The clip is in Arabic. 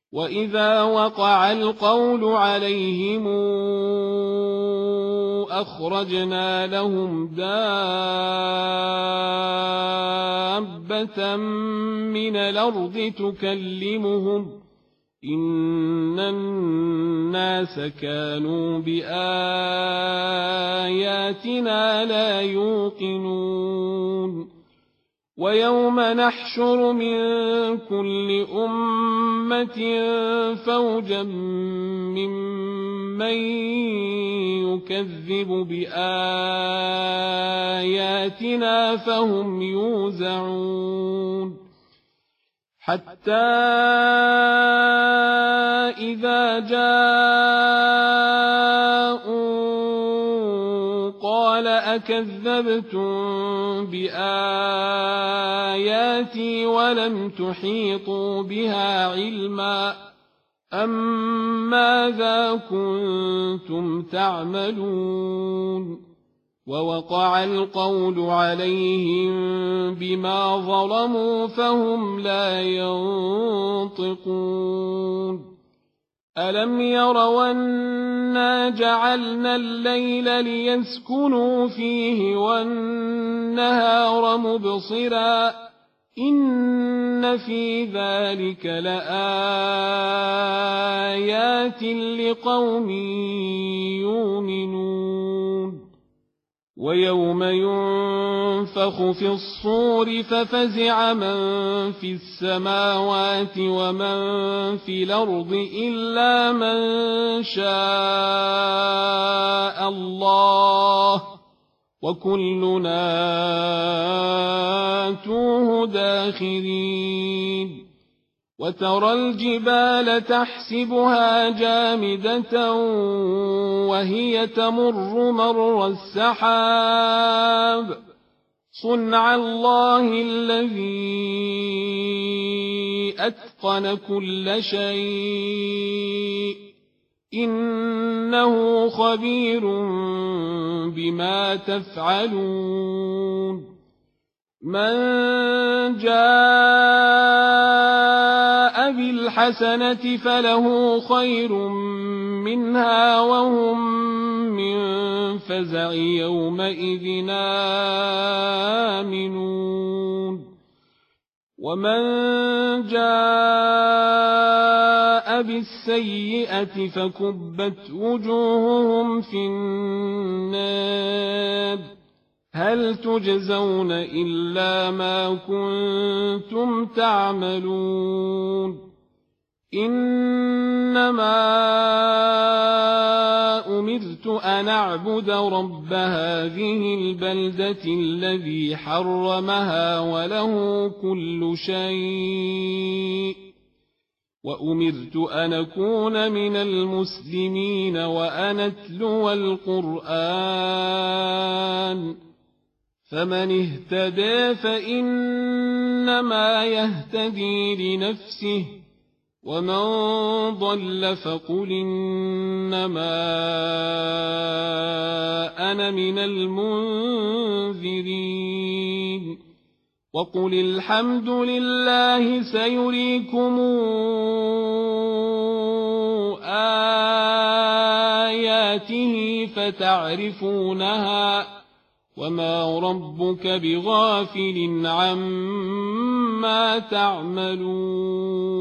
وإذا وقع القول عليهم أخرجنا لهم دابة من الأرض تكلمهم إن الناس كانوا بآياتنا لا يوقنون ويوم نحشر من كل أمة فوجا ممن يكذب بآياتنا فهم يوزعون حتى إذا جاءوا قال أكذبتم بآياتي ولم تحيطوا بها علما أم ماذا كنتم تعملون ووقع القول عليهم بما ظلموا فهم لا ينطقون ألم يروا أنا جعلنا الليل ليسكنوا فيه والنهار مبصرا إن في ذلك لآيات لقوم يؤمنون ويوم ينفخ في الصور ففزع من في السماوات ومن في الأرض إلا من شاء الله وكلنا آتوه داخرين وترى الجبال تحسبها جامدة وهي تمر مر السحاب صنع الله الذي أتقن كل شيء إنه خبير بما تفعلون من جاء بالحسنة فله خير منها وهم من فزع يومئذ آمنون ومن جاء بالسيئة فكبت وجوههم في النار هل تجزون إلا ما كنتم تعملون إنما أمرت أن أعبد رب هذه البلدة الذي حرمها وله كل شيء وأمرت أن أكون من المسلمين وأن أتلو القرآن فمن اهتدى فإنما يهتدي لنفسه ومن ضل فقل إنما أنا من المنذرين وقل الحمد لله سيريكم آياته فتعرفونها وما ربك بغافل عما تعملون